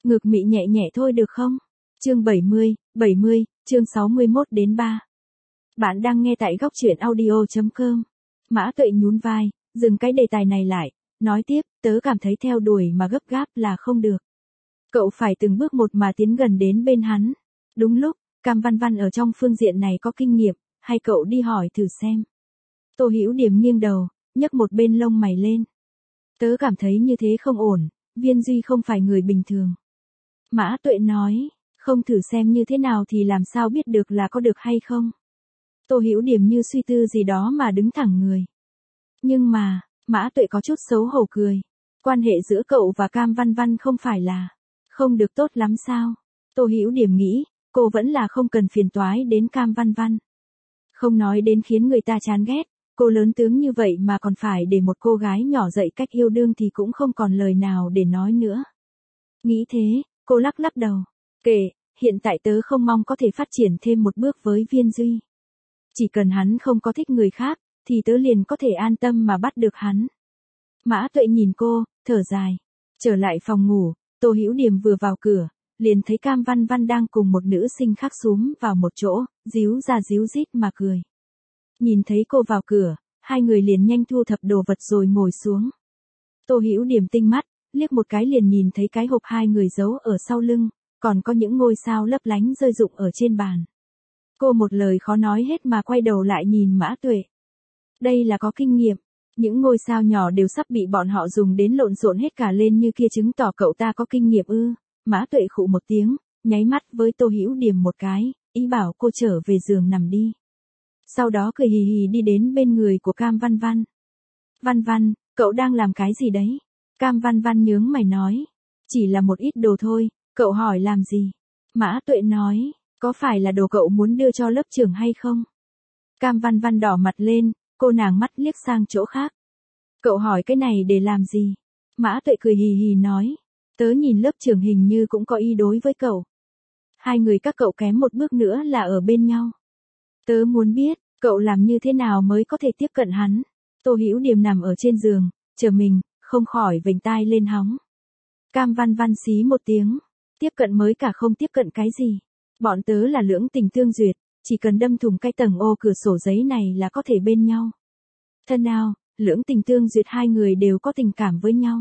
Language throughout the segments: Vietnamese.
Ngực mị nhẹ nhẹ thôi được không? Chương 70, chương 61 đến 3. Bạn đang nghe tại góc truyện audio.com. Mã Tuệ nhún vai, dừng cái đề tài này lại, nói tiếp, tớ cảm thấy theo đuổi mà gấp gáp là không được. Cậu phải từng bước một mà tiến gần đến bên hắn. Đúng lúc, Cam Văn Văn ở trong phương diện này có kinh nghiệm, hay cậu đi hỏi thử xem. Tô Hữu Điểm nghiêng đầu, nhấc một bên lông mày lên. Tớ cảm thấy như thế không ổn, Viên Duy không phải người bình thường. Mã Tuệ nói, không thử xem như thế nào thì làm sao biết được là có được hay không. Tô Hữu Điểm như suy tư gì đó mà đứng thẳng người. Nhưng mà, Mã Tuệ có chút xấu hổ cười. Quan hệ giữa cậu và Cam Văn Văn không phải là không được tốt lắm sao? Tô Hữu Điểm nghĩ, cô vẫn là không cần phiền toái đến Cam Văn Văn. Không nói đến khiến người ta chán ghét, cô lớn tướng như vậy mà còn phải để một cô gái nhỏ dạy cách yêu đương thì cũng không còn lời nào để nói nữa. Nghĩ thế, cô lắc lắc đầu. Kệ, hiện tại tớ không mong có thể phát triển thêm một bước với Viên Duy. Chỉ cần hắn không có thích người khác, thì tớ liền có thể an tâm mà bắt được hắn. Mã Tuệ nhìn cô, thở dài. Trở lại phòng ngủ, Tô Hữu Điểm vừa vào cửa, liền thấy Cam Văn Văn đang cùng một nữ sinh khác xúm vào một chỗ, díu ra díu dít mà cười. Nhìn thấy cô vào cửa, hai người liền nhanh thu thập đồ vật rồi ngồi xuống. Tô Hữu Điểm tinh mắt, liếc một cái liền nhìn thấy cái hộp hai người giấu ở sau lưng, còn có những ngôi sao lấp lánh rơi rụng ở trên bàn. Cô một lời khó nói hết mà quay đầu lại nhìn Mã Tuệ. Đây là có kinh nghiệm, những ngôi sao nhỏ đều sắp bị bọn họ dùng đến lộn xộn hết cả lên như kia chứng tỏ cậu ta có kinh nghiệm ư. Mã Tuệ khụ một tiếng, nháy mắt với Tô Hữu Điểm một cái, ý bảo cô trở về giường nằm đi. Sau đó cười hì hì đi đến bên người của Cam Văn Văn. Văn Văn, cậu đang làm cái gì đấy? Cam Văn Văn nhướng mày nói. Chỉ là một ít đồ thôi, cậu hỏi làm gì? Mã Tuệ nói, có phải là đồ cậu muốn đưa cho lớp trưởng hay không? Cam Văn Văn đỏ mặt lên, cô nàng mắt liếc sang chỗ khác. Cậu hỏi cái này để làm gì? Mã Tuệ cười hì hì nói. Tớ nhìn lớp trưởng hình như cũng có ý đối với cậu. Hai người các cậu kém một bước nữa là ở bên nhau. Tớ muốn biết, cậu làm như thế nào mới có thể tiếp cận hắn? Tô Hữu Điểm nằm ở trên giường, chờ mình, không khỏi vểnh tai lên hóng. Cam Văn Văn xí một tiếng. Tiếp cận mới cả không tiếp cận cái gì. Bọn tớ là lưỡng tình tương duyệt, chỉ cần đâm thủng cái tầng ô cửa sổ giấy này là có thể bên nhau. Thân nào, lưỡng tình tương duyệt hai người đều có tình cảm với nhau.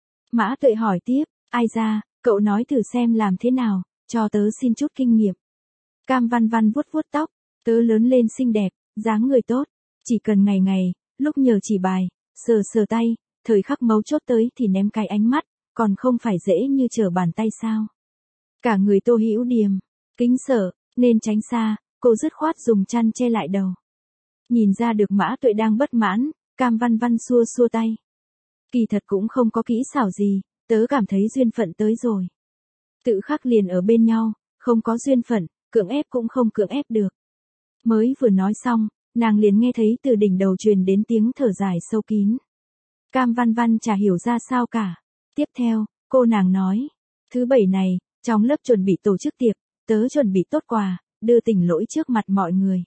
Mã Tuệ hỏi tiếp, ai ra, cậu nói thử xem làm thế nào, cho tớ xin chút kinh nghiệm. Cam Văn Văn vuốt vuốt tóc, tớ lớn lên xinh đẹp, dáng người tốt, chỉ cần ngày ngày, lúc nhờ chỉ bài, sờ sờ tay, thời khắc mấu chốt tới thì ném cái ánh mắt, còn không phải dễ như trở bàn tay sao. Cả người Tô Hữu Điểm, kính sợ, nên tránh xa, cô dứt khoát dùng chăn che lại đầu. Nhìn ra được Mã Tuệ đang bất mãn, Cam Văn Văn xua xua tay. Kỳ thật cũng không có kỹ xảo gì, tớ cảm thấy duyên phận tới rồi. Tự khắc liền ở bên nhau, không có duyên phận, cưỡng ép cũng không cưỡng ép được. Mới vừa nói xong, nàng liền nghe thấy từ đỉnh đầu truyền đến tiếng thở dài sâu kín. Cam Văn Văn chả hiểu ra sao cả. Tiếp theo, cô nàng nói, thứ bảy này, trong lớp chuẩn bị tổ chức tiệc, tớ chuẩn bị tốt quà, đưa Tỉnh Lỗi trước mặt mọi người.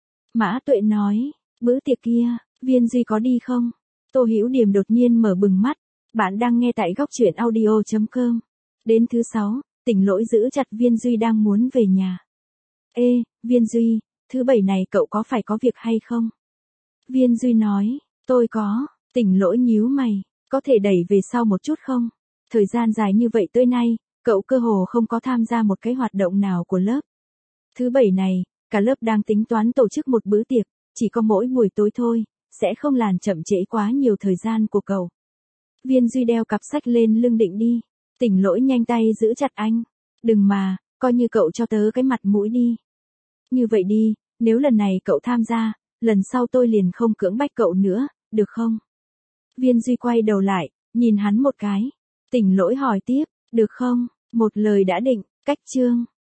Mã Tuệ nói, bữa tiệc kia, Viên Duy có đi không? Tô Hữu Điểm đột nhiên mở bừng mắt. Bạn đang nghe tại góc truyện audio.com. Đến thứ 6, Tỉnh Lỗi giữ chặt Viên Duy đang muốn về nhà. Ê, Viên Duy, thứ bảy này cậu có phải có việc hay không? Viên Duy nói, tôi có. Tỉnh Lỗi nhíu mày, có thể đẩy về sau một chút không? Thời gian dài như vậy tới nay, cậu cơ hồ không có tham gia một cái hoạt động nào của lớp. Thứ bảy này, cả lớp đang tính toán tổ chức một bữa tiệc, chỉ có mỗi buổi tối thôi, sẽ không làm chậm trễ quá nhiều thời gian của cậu. Viên Duy đeo cặp sách lên lưng định đi. Tỉnh Lỗi nhanh tay giữ chặt anh. Đừng mà, coi như cậu cho tớ cái mặt mũi đi. Như vậy đi, nếu lần này cậu tham gia, lần sau tôi liền không cưỡng bách cậu nữa, được không? Viên Duy quay đầu lại, nhìn hắn một cái. Tỉnh Lỗi hỏi tiếp, được không? Một lời đã định, cách chương.